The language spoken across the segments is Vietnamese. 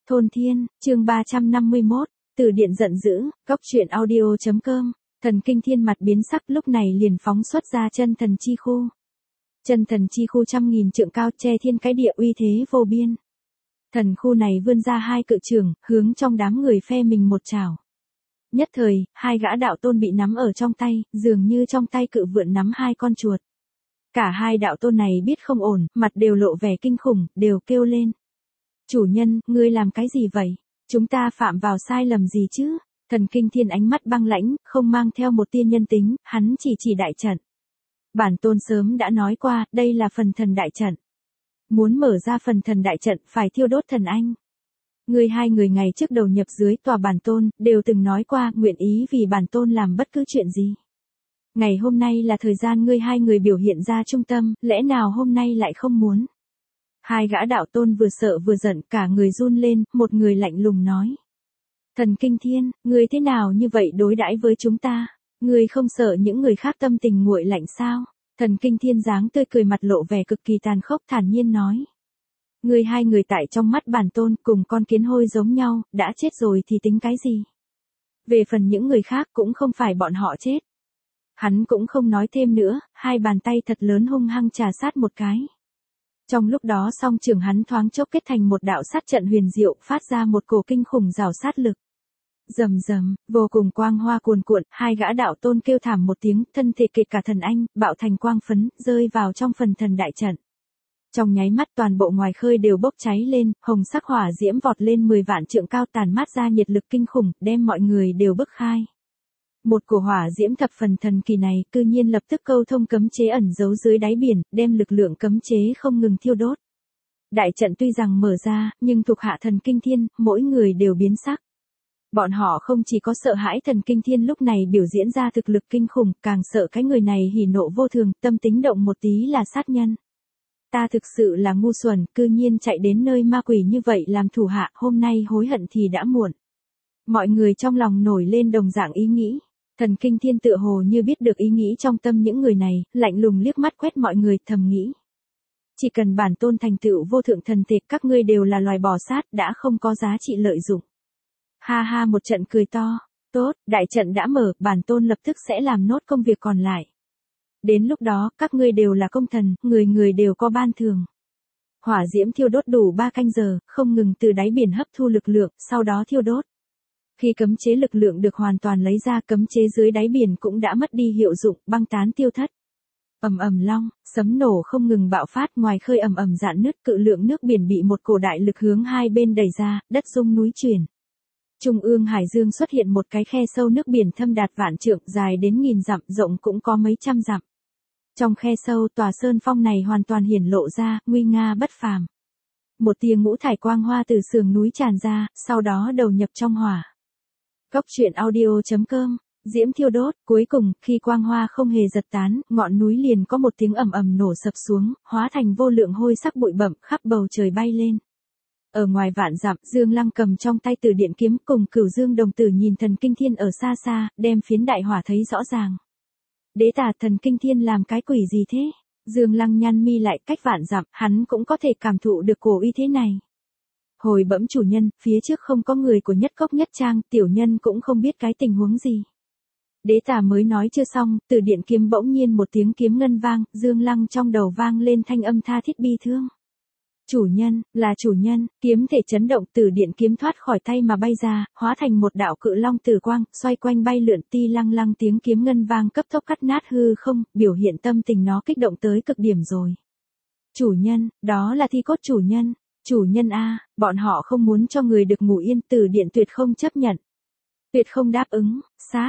Thôn Thiên, chương 351, Từ Điện giận dữ, Góc truyện audio.com, Thần Kinh Thiên mặt biến sắc lúc này liền phóng xuất ra chân thần chi khu. Chân thần chi khu 100.000 trượng cao che thiên cái địa uy thế vô biên. Thần khu này vươn ra hai cự trưởng, hướng trong đám người phe mình một chảo. Nhất thời, hai gã đạo tôn bị nắm ở trong tay, dường như trong tay cự vượn nắm hai con chuột. Cả hai đạo tôn này biết không ổn, mặt đều lộ vẻ kinh khủng, đều kêu lên. Chủ nhân, ngươi làm cái gì vậy? Chúng ta phạm vào sai lầm gì chứ? Thần Kinh Thiên ánh mắt băng lãnh, không mang theo một tia nhân tính, hắn chỉ đại trận. Bản tôn sớm đã nói qua, đây là phần thần đại trận. Muốn mở ra phần thần đại trận phải thiêu đốt thần anh. Ngươi hai người ngày trước đầu nhập dưới tòa bản tôn, đều từng nói qua nguyện ý vì bản tôn làm bất cứ chuyện gì. Ngày hôm nay là thời gian ngươi hai người biểu hiện ra trung tâm, lẽ nào hôm nay lại không muốn? Hai gã đạo tôn vừa sợ vừa giận, cả người run lên, một người lạnh lùng nói. Thần Kinh Thiên, ngươi thế nào như vậy đối đãi với chúng ta? Ngươi không sợ những người khác tâm tình nguội lạnh sao? Thần Kinh Thiên dáng tươi cười mặt lộ vẻ cực kỳ tàn khốc thản nhiên nói. Ngươi hai người tại trong mắt bản tôn cùng con kiến hôi giống nhau, đã chết rồi thì tính cái gì? Về phần những người khác cũng không phải bọn họ chết. Hắn cũng không nói thêm nữa, hai bàn tay thật lớn hung hăng trà sát một cái. Trong lúc đó song trường hắn thoáng chốc kết thành một đạo sát trận huyền diệu, phát ra một cổ kinh khủng rào sát lực. Rầm rầm, vô cùng quang hoa cuồn cuộn, hai gã đạo tôn kêu thảm một tiếng, thân thể kịch cả thần anh, bạo thành quang phấn, rơi vào trong phần thần đại trận. Trong nháy mắt toàn bộ ngoài khơi đều bốc cháy lên, hồng sắc hỏa diễm vọt lên 10 vạn trượng cao tàn mát ra nhiệt lực kinh khủng, đem mọi người đều bức khai. Một cổ hỏa diễm thập phần thần kỳ này, cư nhiên lập tức câu thông cấm chế ẩn giấu dưới đáy biển, đem lực lượng cấm chế không ngừng thiêu đốt. Đại trận tuy rằng mở ra, nhưng thuộc hạ Thần Kinh Thiên, mỗi người đều biến sắc. Bọn họ không chỉ có sợ hãi Thần Kinh Thiên lúc này biểu diễn ra thực lực kinh khủng, càng sợ cái người này hỉ nộ vô thường, tâm tính động một tí là sát nhân. Ta thực sự là ngu xuẩn, cư nhiên chạy đến nơi ma quỷ như vậy làm thủ hạ, hôm nay hối hận thì đã muộn. Mọi người trong lòng nổi lên đồng dạng ý nghĩ. Thần Kinh Thiên tựa hồ như biết được ý nghĩ trong tâm những người này, lạnh lùng liếc mắt quét mọi người, thầm nghĩ. Chỉ cần bản tôn thành tựu vô thượng thần thể, các ngươi đều là loài bò sát, đã không có giá trị lợi dụng. Ha ha một trận cười to, tốt, đại trận đã mở, bản tôn lập tức sẽ làm nốt công việc còn lại. Đến lúc đó, các ngươi đều là công thần, người người đều có ban thưởng. Hỏa diễm thiêu đốt đủ 3 canh giờ, không ngừng từ đáy biển hấp thu lực lượng, sau đó thiêu đốt. Khi cấm chế lực lượng được hoàn toàn lấy ra, cấm chế dưới đáy biển cũng đã mất đi hiệu dụng, băng tán tiêu thất. Ầm ầm long, sấm nổ không ngừng bạo phát, ngoài khơi ầm ầm rạn nứt, cự lượng nước biển bị một cổ đại lực hướng hai bên đẩy ra, đất rung núi chuyển. Trung ương hải dương xuất hiện một cái khe sâu, nước biển thâm đạt vạn trượng, dài đến 1000 dặm, rộng cũng có mấy trăm dặm. Trong khe sâu, tòa sơn phong này hoàn toàn hiển lộ ra, nguy nga bất phàm. Một tia ngũ thải quang hoa từ sườn núi tràn ra, sau đó đầu nhập trong hỏa. Góc truyện audio.com, diễm thiêu đốt, cuối cùng, khi quang hoa không hề giật tán, ngọn núi liền có một tiếng ầm ầm nổ sập xuống, hóa thành vô lượng hôi sắc bụi bặm, khắp bầu trời bay lên. Ở ngoài vạn dặm, Dương Lăng cầm trong tay Từ Điện kiếm cùng Cửu Dương đồng tử nhìn Thần Kinh Thiên ở xa xa, đem phiến đại hỏa thấy rõ ràng. Đế tà, Thần Kinh Thiên làm cái quỷ gì thế? Dương Lăng nhăn mi lại, cách vạn dặm, hắn cũng có thể cảm thụ được cổ uy thế này. Hồi bẩm chủ nhân, phía trước không có người của Nhất Cốc Nhất Trang, tiểu nhân cũng không biết cái tình huống gì. Đế tà mới nói chưa xong, Từ Điện kiếm bỗng nhiên một tiếng kiếm ngân vang, Dương Lăng trong đầu vang lên thanh âm tha thiết bi thương. Chủ nhân, là chủ nhân, kiếm thể chấn động, Từ Điện kiếm thoát khỏi tay mà bay ra, hóa thành một đạo cự long tử quang, xoay quanh bay lượn, ti lăng lăng tiếng kiếm ngân vang cấp tốc cắt nát hư không, biểu hiện tâm tình nó kích động tới cực điểm rồi. Chủ nhân, đó là thi cốt chủ nhân. Chủ nhân a, bọn họ không muốn cho người được ngủ yên, Từ Điện tuyệt không chấp nhận. Tuyệt không đáp ứng,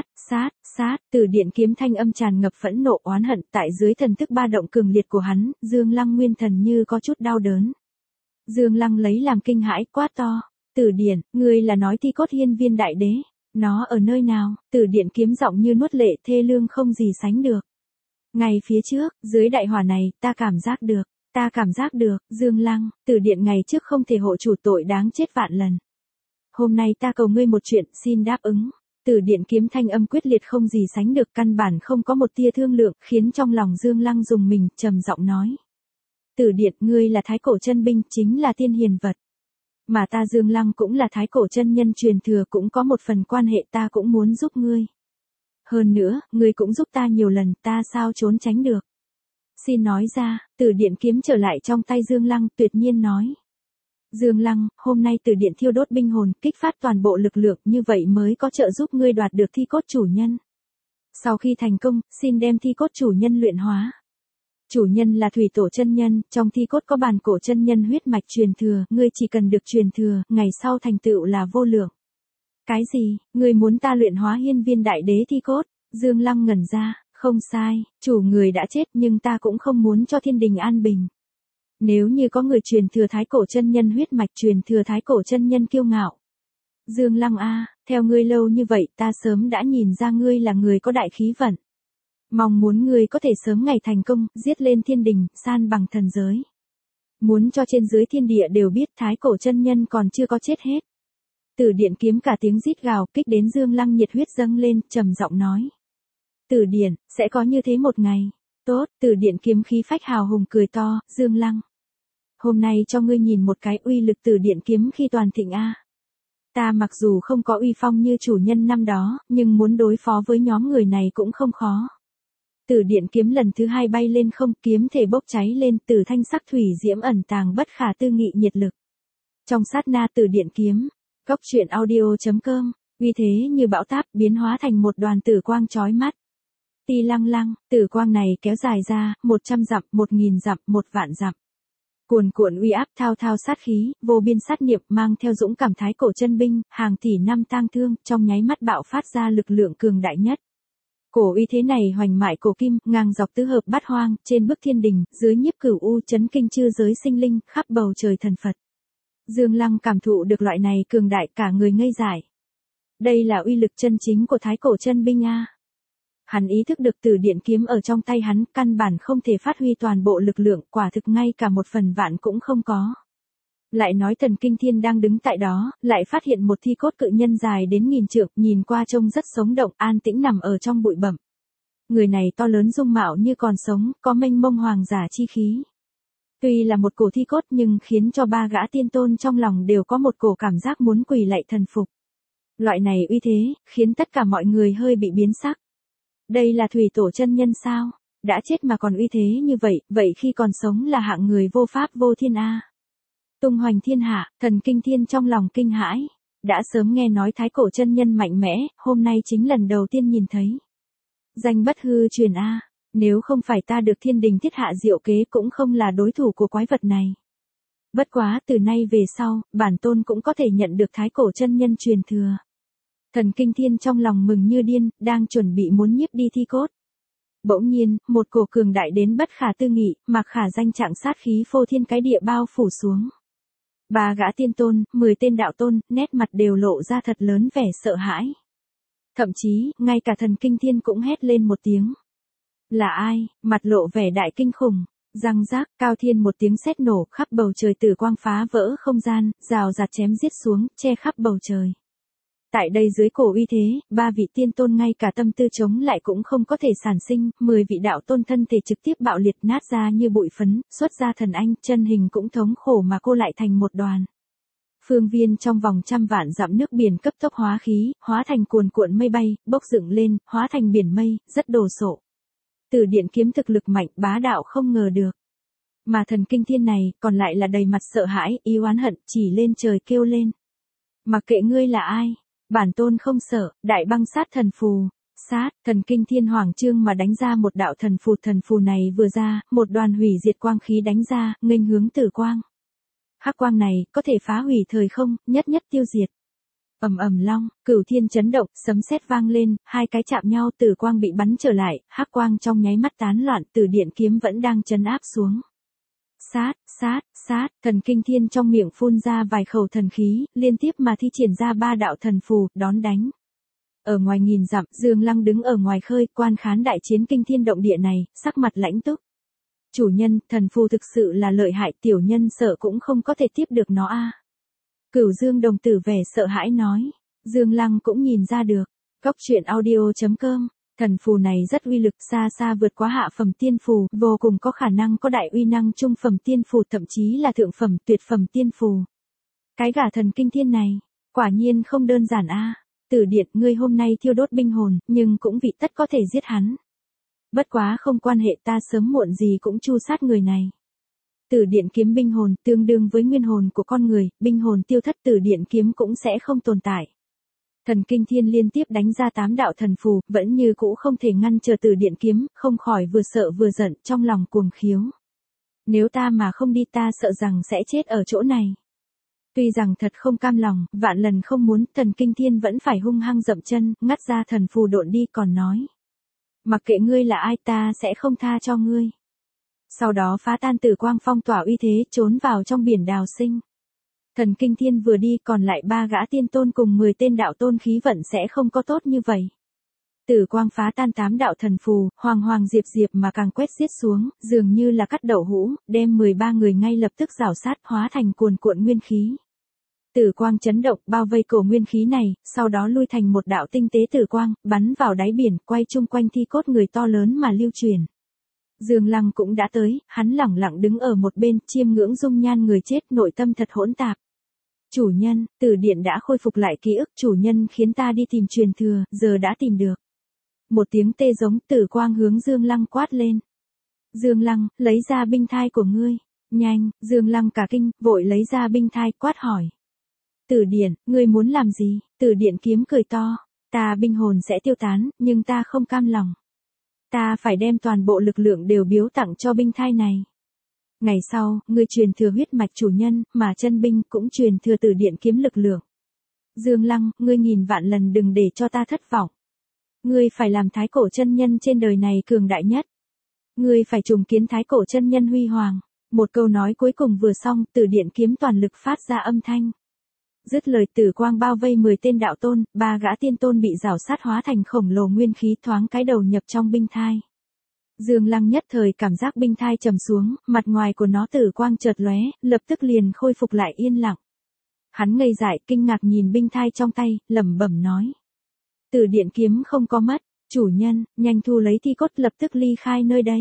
sát, Từ Điện kiếm thanh âm tràn ngập phẫn nộ oán hận, tại dưới thần thức ba động cường liệt của hắn, Dương Lăng nguyên thần như có chút đau đớn. Dương Lăng lấy làm kinh hãi, quát to, Từ Điện, ngươi là nói thi cốt hiên viên đại đế, nó ở nơi nào? Từ Điện kiếm giọng như nuốt lệ, thê lương không gì sánh được. Ngay phía trước, dưới đại hỏa này, ta cảm giác được, Dương Lăng, Từ Điện ngày trước không thể hộ chủ tội đáng chết vạn lần. Hôm nay ta cầu ngươi một chuyện, xin đáp ứng. Từ Điện kiếm thanh âm quyết liệt không gì sánh được, căn bản không có một tia thương lượng, khiến trong lòng Dương Lăng rùng mình, trầm giọng nói. Từ Điện, ngươi là thái cổ chân binh, chính là tiên hiền vật. Mà ta Dương Lăng cũng là thái cổ chân nhân truyền thừa, cũng có một phần quan hệ, ta cũng muốn giúp ngươi. Hơn nữa, ngươi cũng giúp ta nhiều lần, ta sao trốn tránh được. Xin nói ra, Tử Điện kiếm trở lại trong tay Dương Lăng, tuyệt nhiên nói. Dương Lăng, hôm nay Tử Điện thiêu đốt binh hồn, kích phát toàn bộ lực lượng, như vậy mới có trợ giúp ngươi đoạt được thi cốt chủ nhân. Sau khi thành công, xin đem thi cốt chủ nhân luyện hóa. Chủ nhân là thủy tổ chân nhân, trong thi cốt có bản cổ chân nhân huyết mạch truyền thừa, ngươi chỉ cần được truyền thừa, ngày sau thành tựu là vô lượng. Cái gì, ngươi muốn ta luyện hóa hiên viên đại đế thi cốt? Dương Lăng ngẩn ra, không sai, chủ người đã chết nhưng ta cũng không muốn cho thiên đình an bình. Nếu như có người truyền thừa thái cổ chân nhân huyết mạch, truyền thừa thái cổ chân nhân kiêu ngạo. Dương Lăng a, theo ngươi lâu như vậy ta sớm đã nhìn ra ngươi là người có đại khí vận. Mong muốn ngươi có thể sớm ngày thành công, giết lên thiên đình, san bằng thần giới. Muốn cho trên dưới thiên địa đều biết thái cổ chân nhân còn chưa có chết hết. Tử Điện kiếm cả tiếng rít gào, kích đến Dương Lăng nhiệt huyết dâng lên, trầm giọng nói. Tử Điện, sẽ có như thế một ngày. Tốt, Tử Điện kiếm khí phách hào hùng cười to, Dương Lăng. Hôm nay cho ngươi nhìn một cái uy lực Tử Điện kiếm khi toàn thịnh a. Ta mặc dù không có uy phong như chủ nhân năm đó, nhưng muốn đối phó với nhóm người này cũng không khó. Tử Điện kiếm lần thứ hai bay lên không, kiếm thể bốc cháy lên, từ thanh sắc thủy diễm ẩn tàng bất khả tư nghị nhiệt lực. Trong sát na Tử Điện kiếm, Góc truyện audio.com, uy thế như bão táp biến hóa thành một đoàn tử quang chói mắt. Ti lăng lăng, tử quang này kéo dài ra, 100 dặm, 1000 dặm, 1 vạn dặm. Cuồn cuộn uy áp thao thao sát khí, vô biên sát niệm mang theo dũng cảm thái cổ chân binh, hàng tỷ năm tang thương, trong nháy mắt bạo phát ra lực lượng cường đại nhất. Cổ uy thế này hoành mại cổ kim, ngang dọc tứ hợp bát hoang, trên bức thiên đình, dưới nhiếp cửu u chấn kinh chư giới sinh linh, khắp bầu trời thần Phật. Dương Lăng cảm thụ được loại này cường đại, cả người ngây dại. Đây là uy lực chân chính của thái cổ chân binh a. Hắn ý thức được Tử Điện kiếm ở trong tay hắn, căn bản không thể phát huy toàn bộ lực lượng, quả thực ngay cả 1/1000 cũng không có. Lại nói Thần Kinh Thiên đang đứng tại đó, lại phát hiện một thi cốt cự nhân dài đến 1000 trượng, nhìn qua trông rất sống động, an tĩnh nằm ở trong bụi bặm. Người này to lớn dung mạo như còn sống, có mênh mông hoàng giả chi khí. Tuy là một cổ thi cốt nhưng khiến cho 3 gã tiên tôn trong lòng đều có một cổ cảm giác muốn quỳ lạy thần phục. Loại này uy thế, khiến tất cả mọi người hơi bị biến sắc. Đây là thủy tổ chân nhân sao? Đã chết mà còn uy thế như vậy, vậy khi còn sống là hạng người vô pháp vô thiên a. Tung hoành thiên hạ, Thần Kinh Thiên trong lòng kinh hãi. Đã sớm nghe nói thái cổ chân nhân mạnh mẽ, hôm nay chính lần đầu tiên nhìn thấy. Danh bất hư truyền a. Nếu không phải ta được thiên đình thiết hạ diệu kế cũng không là đối thủ của quái vật này. Bất quá từ nay về sau, bản tôn cũng có thể nhận được thái cổ chân nhân truyền thừa. Thần Kinh Thiên trong lòng mừng như điên, đang chuẩn bị muốn nhiếp đi thi cốt. Bỗng nhiên, một cổ cường đại đến bất khả tư nghị, mặc khả danh trạng sát khí phô thiên cái địa bao phủ xuống. 3 gã tiên tôn, 10 tên đạo tôn, nét mặt đều lộ ra thật lớn vẻ sợ hãi. Thậm chí, ngay cả Thần Kinh Thiên cũng hét lên một tiếng. Là ai? Mặt lộ vẻ đại kinh khủng. Răng rác, cao thiên một tiếng sét nổ, khắp bầu trời tử quang phá vỡ không gian, rào rạt chém giết xuống, che khắp bầu trời. Tại đây dưới cổ uy thế, 3 vị tiên tôn ngay cả tâm tư chống lại cũng không có thể sản sinh, 10 vị đạo tôn thân thể trực tiếp bạo liệt nát ra như bụi phấn, xuất ra thần anh, chân hình cũng thống khổ mà cô lại thành một đoàn. Phương viên trong vòng 100 vạn dặm nước biển cấp tốc hóa khí, hóa thành cuồn cuộn mây bay, bốc dựng lên, hóa thành biển mây, rất đồ sộ. Tử Điện kiếm thực lực mạnh, bá đạo không ngờ được. Mà Thần Kinh Thiên này, còn lại là đầy mặt sợ hãi, ý oán hận, chỉ lên trời kêu lên. Mặc kệ ngươi là ai, bản tôn không sợ, đại băng sát thần phù. Sát, Thần Kinh Thiên hoàng trương mà đánh ra một đạo thần phù này vừa ra, một đoàn hủy diệt quang khí đánh ra, nghênh hướng tử quang. Hắc quang này, có thể phá hủy thời không, nhất nhất tiêu diệt. Ầm ầm long, cửu thiên chấn động, sấm sét vang lên, hai cái chạm nhau, tử quang bị bắn trở lại, hắc quang trong nháy mắt tán loạn, Tử Điện kiếm vẫn đang trấn áp xuống. Sát, sát, sát, Thần Kinh Thiên trong miệng phun ra vài khẩu thần khí, liên tiếp mà thi triển ra 3 đạo thần phù, đón đánh. Ở ngoài 1000 dặm, Dương Lăng đứng ở ngoài khơi, quan khán đại chiến kinh thiên động địa này, sắc mặt lãnh túc. Chủ nhân, thần phù thực sự là lợi hại, tiểu nhân sợ cũng không có thể tiếp được nó a. Cửu Dương đồng tử vẻ sợ hãi nói. Dương Lăng cũng nhìn ra được. Góc truyện audio.com, thần phù này rất uy lực, xa xa vượt quá hạ phẩm tiên phù, vô cùng có khả năng có đại uy năng trung phẩm tiên phù, thậm chí là thượng phẩm tuyệt phẩm tiên phù. Cái gã thần kinh thiên này, quả nhiên không đơn giản a. Tử Điện, ngươi hôm nay thiêu đốt binh hồn, nhưng cũng vì tất có thể giết hắn. Bất quá không quan hệ, ta sớm muộn gì cũng tru sát người này. Tử Điện kiếm binh hồn tương đương với nguyên hồn của con người, binh hồn tiêu thất Tử Điện kiếm cũng sẽ không tồn tại. Thần kinh thiên liên tiếp đánh ra 8 đạo thần phù, vẫn như cũ không thể ngăn trở Tử Điện kiếm, không khỏi vừa sợ vừa giận, trong lòng cuồng khiếu. Nếu ta mà không đi, ta sợ rằng sẽ chết ở chỗ này. Tuy rằng thật không cam lòng, vạn lần không muốn, thần kinh thiên vẫn phải hung hăng dậm chân, ngắt ra thần phù độn đi, còn nói. Mặc kệ ngươi là ai, ta sẽ không tha cho ngươi. Sau đó phá tan Tử Quang phong tỏa uy thế, trốn vào trong biển đào sinh. Thần kinh thiên vừa đi, còn lại 3 gã tiên tôn cùng 10 tên đạo tôn khí vận sẽ không có tốt như vậy. Tử Quang phá tan 8 đạo thần phù, hoàng hoàng diệp diệp mà càng quét xiết xuống, dường như là cắt đậu hũ, đem 13 người ngay lập tức rào sát, hóa thành cuồn cuộn nguyên khí. Tử Quang chấn động, bao vây cổ nguyên khí này, sau đó lui thành một đạo tinh tế Tử Quang, bắn vào đáy biển, quay chung quanh thi cốt người to lớn mà lưu truyền. Dương Lăng cũng đã tới, hắn lẳng lặng đứng ở một bên, chiêm ngưỡng dung nhan người chết, nội tâm thật hỗn tạp. Chủ nhân, Tử Điện đã khôi phục lại ký ức, chủ nhân khiến ta đi tìm truyền thừa, giờ đã tìm được. Một tiếng tê giống, Tử Quang hướng Dương Lăng quát lên. Dương Lăng, lấy ra binh thai của ngươi. Nhanh, Dương Lăng cả kinh, vội lấy ra binh thai, quát hỏi. Tử Điện, ngươi muốn làm gì? Tử Điện kiếm cười to. Ta binh hồn sẽ tiêu tán, nhưng ta không cam lòng. Ta phải đem toàn bộ lực lượng đều biếu tặng cho binh thai này. Ngày sau, ngươi truyền thừa huyết mạch chủ nhân, mà chân binh cũng truyền thừa Tử Điện kiếm lực lượng. Dương Lăng, ngươi nghìn vạn lần đừng để cho ta thất vọng. Ngươi phải làm thái cổ chân nhân trên đời này cường đại nhất. Ngươi phải trùng kiến thái cổ chân nhân huy hoàng. Một câu nói cuối cùng vừa xong, Tử Điện kiếm toàn lực phát ra âm thanh. Dứt lời, Tử Quang bao vây 10 tên đạo tôn, 3 gã tiên tôn bị rào sát hóa thành khổng lồ nguyên khí, thoáng cái đầu nhập trong binh thai. Dương Lăng nhất thời cảm giác binh thai trầm xuống, mặt ngoài của nó Tử Quang chợt lóe, lập tức liền khôi phục lại yên lặng. Hắn ngây dại, kinh ngạc nhìn binh thai trong tay, lẩm bẩm nói. Tử Điện kiếm không có mất, chủ nhân, nhanh thu lấy thi cốt, lập tức ly khai nơi đây.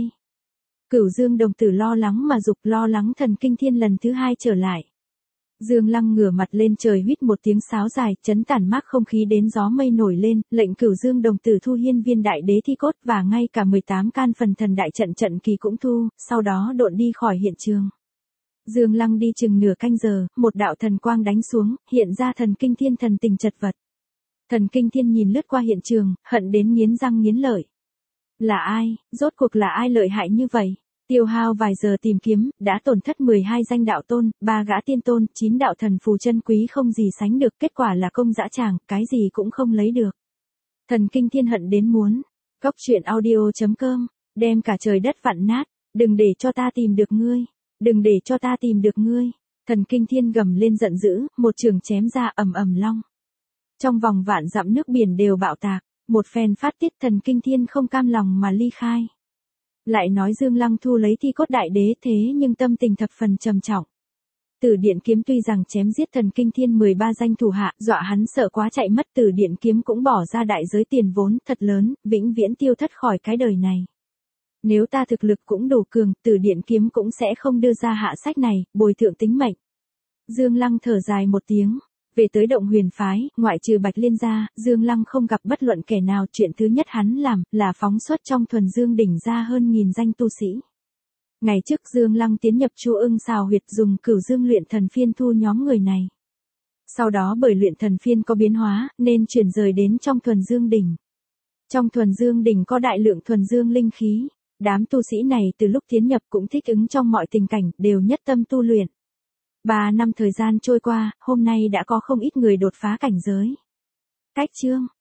Cửu Dương đồng tử lo lắng mà dục, lo lắng thần kinh thiên lần thứ 2 trở lại. Dương Lăng ngửa mặt lên trời huýt một tiếng sáo dài, chấn tản mát không khí đến gió mây nổi lên, lệnh Cửu Dương đồng tử thu hiên viên đại đế thi cốt và ngay cả 18 can phần thần đại trận kỳ cũng thu, sau đó độn đi khỏi hiện trường. Dương Lăng đi chừng nửa canh giờ, một đạo thần quang đánh xuống, hiện ra thần kinh thiên thần tình chật vật. Thần kinh thiên nhìn lướt qua hiện trường, hận đến nghiến răng nghiến lợi. Là ai, rốt cuộc là ai lợi hại như vậy? Tiêu hao vài giờ tìm kiếm, đã tổn thất 12 danh đạo tôn, 3 gã tiên tôn, 9 đạo thần phù chân quý không gì sánh được, kết quả là công dã tràng, cái gì cũng không lấy được. Thần kinh thiên hận đến muốn. Góc truyện audio.com, đem cả trời đất vặn nát, đừng để cho ta tìm được ngươi, đừng để cho ta tìm được ngươi. Thần kinh thiên gầm lên giận dữ, một trường chém ra ầm ầm long. Trong vòng vạn dặm nước biển đều bạo tạc, một phen phát tiết, thần kinh thiên không cam lòng mà ly khai. Lại nói Dương Lăng thu lấy thi cốt đại đế, thế nhưng tâm tình thập phần trầm trọng. Tử Điện kiếm tuy rằng chém giết thần kinh thiên 13 danh thủ hạ, dọa hắn sợ quá chạy mất, Tử Điện kiếm cũng bỏ ra đại giới tiền vốn thật lớn, vĩnh viễn tiêu thất khỏi cái đời này. Nếu ta thực lực cũng đủ cường, Tử Điện kiếm cũng sẽ không đưa ra hạ sách này, bồi thượng tính mệnh. Dương Lăng thở dài một tiếng. Về tới động huyền phái, ngoại trừ Bạch Liên ra, Dương Lăng không gặp bất luận kẻ nào, chuyện thứ nhất hắn làm, là phóng xuất trong thuần dương đỉnh ra hơn 1000 danh tu sĩ. Ngày trước Dương Lăng tiến nhập Chu Ưng xào huyệt, dùng Cửu Dương luyện thần phiên thu nhóm người này. Sau đó bởi luyện thần phiên có biến hóa, nên chuyển rời đến trong thuần dương đỉnh. Trong thuần dương đỉnh có đại lượng thuần dương linh khí. Đám tu sĩ này từ lúc tiến nhập cũng thích ứng trong mọi tình cảnh, đều nhất tâm tu luyện. 3 năm thời gian trôi qua, hôm nay đã có không ít người đột phá cảnh giới. Cách chương